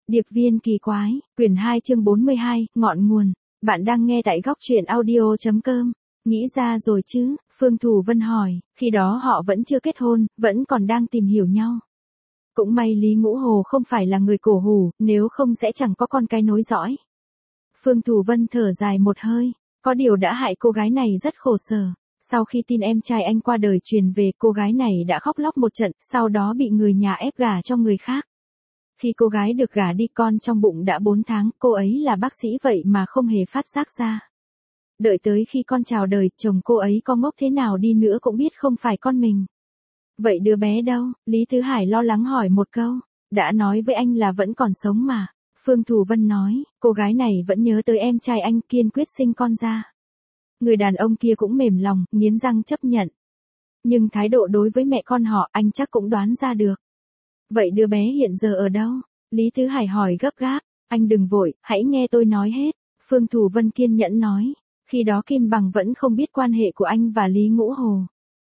Điệp viên kỳ quái, quyển 2 chương 42, ngọn nguồn. Bạn đang nghe tại góc truyện audio.com. Nghĩ ra rồi chứ? Phương Thù Vân hỏi, khi đó họ vẫn chưa kết hôn, vẫn còn đang tìm hiểu nhau. Cũng may Lý Ngũ Hồ không phải là người cổ hủ, nếu không sẽ chẳng có con cái nối dõi. Phương Thù Vân thở dài một hơi, có điều đã hại cô gái này rất khổ sở. Sau khi tin em trai anh qua đời truyền về, cô gái này đã khóc lóc một trận, sau đó bị người nhà ép gả cho người khác. Khi cô gái được gả đi, con trong bụng đã 4 tháng, cô ấy là bác sĩ vậy mà không hề phát giác ra. Đợi tới khi con chào đời, chồng cô ấy có ngốc thế nào đi nữa cũng biết không phải con mình. Vậy đứa bé đâu? Lý Tứ Hải lo lắng hỏi một câu. Đã nói với anh là vẫn còn sống mà. Phương Thù Vân nói, cô gái này vẫn nhớ tới em trai anh, kiên quyết sinh con ra. Người đàn ông kia cũng mềm lòng, nghiến răng chấp nhận. Nhưng thái độ đối với mẹ con họ, anh chắc cũng đoán ra được. Vậy đứa bé hiện giờ ở đâu? Lý Tứ Hải hỏi gấp gáp. Anh đừng vội, hãy nghe tôi nói hết. Phương Thù Vân kiên nhẫn nói. Khi đó Kim Bằng vẫn không biết quan hệ của anh và Lý Ngũ Hồ.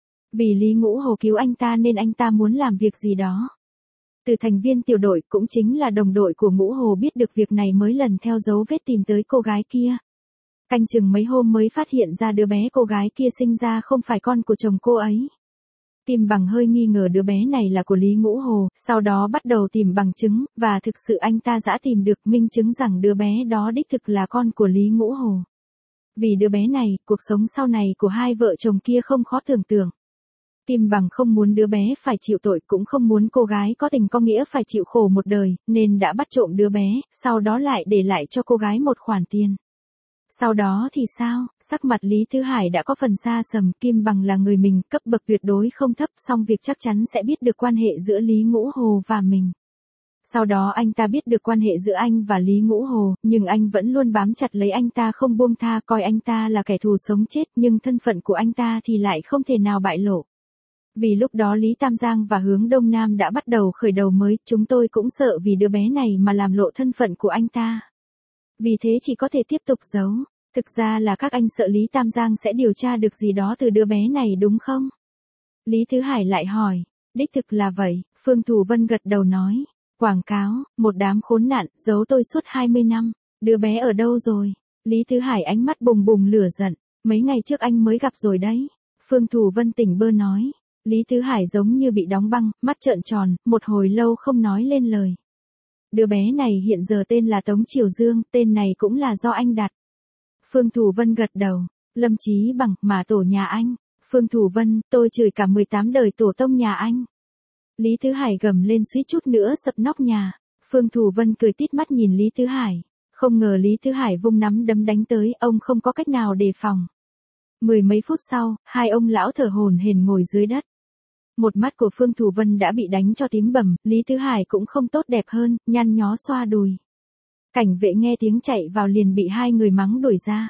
Vì Lý Ngũ Hồ cứu anh ta nên anh ta muốn làm việc gì đó. Từ thành viên tiểu đội, cũng chính là đồng đội của Ngũ Hồ, biết được việc này mới lần theo dấu vết tìm tới cô gái kia. Canh chừng mấy hôm mới phát hiện ra đứa bé cô gái kia sinh ra không phải con của chồng cô ấy. Kim Bằng hơi nghi ngờ đứa bé này là của Lý Ngũ Hồ, sau đó bắt đầu tìm bằng chứng, và thực sự anh ta đã tìm được minh chứng rằng đứa bé đó đích thực là con của Lý Ngũ Hồ. Vì đứa bé này, cuộc sống sau này của hai vợ chồng kia không khó tưởng tượng. Kim Bằng không muốn đứa bé phải chịu tội, cũng không muốn cô gái có tình có nghĩa phải chịu khổ một đời, nên đã bắt trộm đứa bé, sau đó lại để lại cho cô gái một khoản tiền. Sau đó thì sao? Sắc mặt Lý Tứ Hải đã có phần xa sầm. Kim Bằng là người mình, cấp bậc tuyệt đối không thấp, song việc chắc chắn sẽ biết được quan hệ giữa Lý Ngũ Hồ và mình. Sau đó anh ta biết được quan hệ giữa anh và Lý Ngũ Hồ, nhưng anh vẫn luôn bám chặt lấy anh ta không buông tha, coi anh ta là kẻ thù sống chết, nhưng thân phận của anh ta thì lại không thể nào bại lộ. Vì lúc đó Lý Tam Giang và Hướng Đông Nam đã bắt đầu khởi đầu mới, chúng tôi cũng sợ vì đứa bé này mà làm lộ thân phận của anh ta. Vì thế chỉ có thể tiếp tục giấu. Thực ra là các anh sợ Lý Tam Giang sẽ điều tra được gì đó từ đứa bé này đúng không? Lý Thứ Hải lại hỏi. Đích thực là vậy, Phương Thù Vân gật đầu nói. Quảng cáo, một đám khốn nạn, giấu tôi suốt 20 năm. Đứa bé ở đâu rồi? Lý Thứ Hải ánh mắt bùng bùng lửa giận. Mấy ngày trước anh mới gặp rồi đấy. Phương Thù Vân tỉnh bơ nói. Lý Thứ Hải giống như bị đóng băng, mắt trợn tròn, một hồi lâu không nói lên lời. Đứa bé này hiện giờ tên là Tống Triều Dương, tên này cũng là do anh đặt. Phương Thù Vân gật đầu. Lâm Chí Bằng, mà tổ nhà anh. Phương Thù Vân, tôi chửi cả 18 đời tổ tông nhà anh. Lý Thứ Hải gầm lên suýt chút nữa sập nóc nhà. Phương Thù Vân cười tít mắt nhìn Lý Thứ Hải. Không ngờ Lý Thứ Hải vung nắm đấm đánh tới, ông không có cách nào đề phòng. Mười mấy phút sau, hai ông lão thở hổn hển ngồi dưới đất. Một mắt của Phương Thù Vân đã bị đánh cho tím bầm, Lý Thứ Hải cũng không tốt đẹp hơn, nhăn nhó xoa đùi. Cảnh vệ nghe tiếng chạy vào liền bị hai người mắng đuổi ra.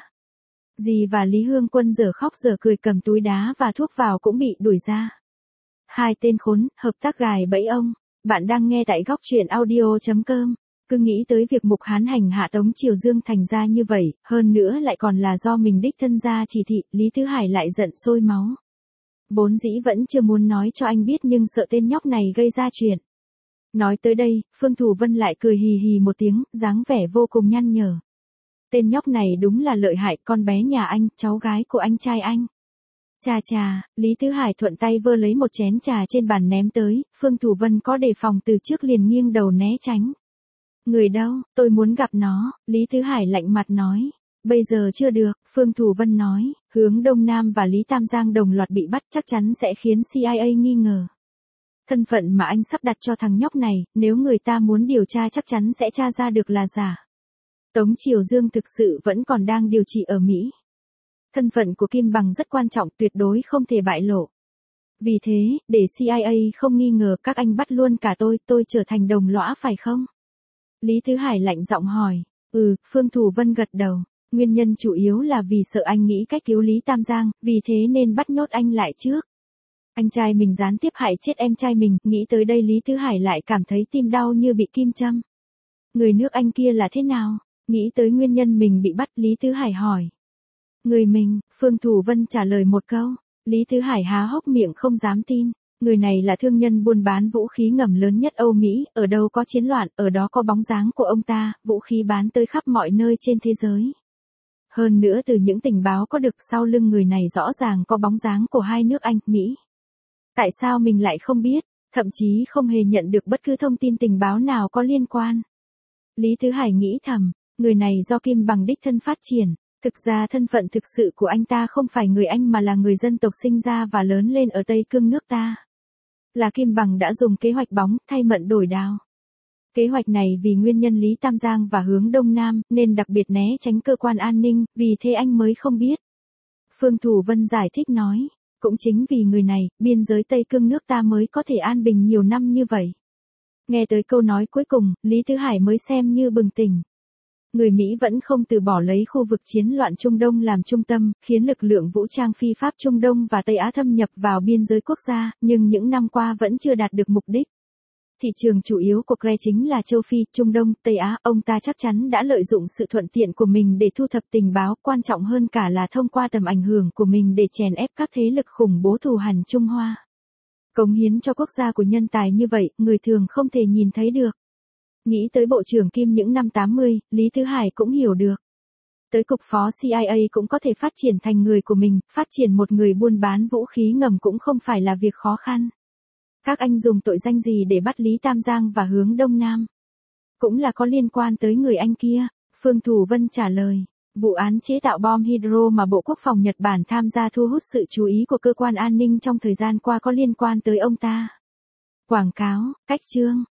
Dì và Lý Hương Quân giờ khóc giờ cười cầm túi đá và thuốc vào cũng bị đuổi ra. Hai tên khốn, hợp tác gài bẫy ông. Bạn đang nghe tại góc truyện audio.com. Cứ nghĩ tới việc Mục Hán hành hạ Tống Triều Dương thành ra như vậy, hơn nữa lại còn là do mình đích thân ra chỉ thị, Lý Thứ Hải lại giận sôi máu. Vốn dĩ vẫn chưa muốn nói cho anh biết nhưng sợ tên nhóc này gây ra chuyện. Nói tới đây, Phương Thù Vân lại cười hì hì một tiếng, dáng vẻ vô cùng nhăn nhở. Tên nhóc này đúng là lợi hại, con bé nhà anh, cháu gái của anh trai anh. Chà chà, Lý Thứ Hải thuận tay vơ lấy một chén trà trên bàn ném tới, Phương Thù Vân có đề phòng từ trước liền nghiêng đầu né tránh. Người đâu, tôi muốn gặp nó, Lý Thứ Hải lạnh mặt nói. Bây giờ chưa được, Phương Thù Vân nói, Hướng Đông Nam và Lý Tam Giang đồng loạt bị bắt chắc chắn sẽ khiến CIA nghi ngờ. Thân phận mà anh sắp đặt cho thằng nhóc này, nếu người ta muốn điều tra chắc chắn sẽ tra ra được là giả. Tống Triều Dương thực sự vẫn còn đang điều trị ở Mỹ. Thân phận của Kim Bằng rất quan trọng, tuyệt đối không thể bại lộ. Vì thế, để CIA không nghi ngờ các anh bắt luôn cả tôi trở thành đồng lõa phải không? Lý Thứ Hải lạnh giọng hỏi. Phương Thù Vân gật đầu. Nguyên nhân chủ yếu là vì sợ anh nghĩ cách cứu Lý Tam Giang, vì thế nên bắt nhốt anh lại trước. Anh trai mình gián tiếp hại chết em trai mình, nghĩ tới đây Lý Thứ Hải lại cảm thấy tim đau như bị kim châm. Người nước Anh kia là thế nào? Nghĩ tới nguyên nhân mình bị bắt, Lý Thứ Hải hỏi. Người mình, Phương Thù Vân trả lời một câu. Lý Thứ Hải há hốc miệng không dám tin. Người này là thương nhân buôn bán vũ khí ngầm lớn nhất Âu Mỹ, ở đâu có chiến loạn, ở đó có bóng dáng của ông ta, vũ khí bán tới khắp mọi nơi trên thế giới. Hơn nữa từ những tình báo có được sau lưng người này rõ ràng có bóng dáng của hai nước Anh, Mỹ. Tại sao mình lại không biết, thậm chí không hề nhận được bất cứ thông tin tình báo nào có liên quan. Lý Thứ Hải nghĩ thầm, người này do Kim Bằng đích thân phát triển. Thực ra thân phận thực sự của anh ta không phải người Anh mà là người dân tộc sinh ra và lớn lên ở Tây Cương nước ta. Là Kim Bằng đã dùng kế hoạch bóng thay mận đổi đao. Kế hoạch này vì nguyên nhân Lý Tam Giang và hướng Đông Nam nên đặc biệt né tránh cơ quan an ninh, vì thế anh mới không biết. Phương Thủ Vân giải thích nói, cũng chính vì người này, biên giới Tây Cương nước ta mới có thể an bình nhiều năm như vậy. Nghe tới câu nói cuối cùng, Lý Thứ Hải mới xem như bừng tỉnh. Người Mỹ vẫn không từ bỏ lấy khu vực chiến loạn Trung Đông làm trung tâm, khiến lực lượng vũ trang phi pháp Trung Đông và Tây Á thâm nhập vào biên giới quốc gia, nhưng những năm qua vẫn chưa đạt được mục đích. Thị trường chủ yếu của Gre chính là châu Phi, Trung Đông, Tây Á, ông ta chắc chắn đã lợi dụng sự thuận tiện của mình để thu thập tình báo, quan trọng hơn cả là thông qua tầm ảnh hưởng của mình để chèn ép các thế lực khủng bố thù hằn Trung Hoa. Cống hiến cho quốc gia của nhân tài như vậy, người thường không thể nhìn thấy được. Nghĩ tới Bộ trưởng Kim những năm 80, Lý Thứ Hải cũng hiểu được. Tới cục phó CIA cũng có thể phát triển thành người của mình, phát triển một người buôn bán vũ khí ngầm cũng không phải là việc khó khăn. Các anh dùng tội danh gì để bắt Lý Tam Giang và hướng Đông Nam? Cũng là có liên quan tới người Anh kia, Phương Thủ Vân trả lời. Vụ án chế tạo bom hydro mà Bộ Quốc phòng Nhật Bản tham gia thu hút sự chú ý của cơ quan an ninh trong thời gian qua có liên quan tới ông ta. Quảng cáo, cách chương.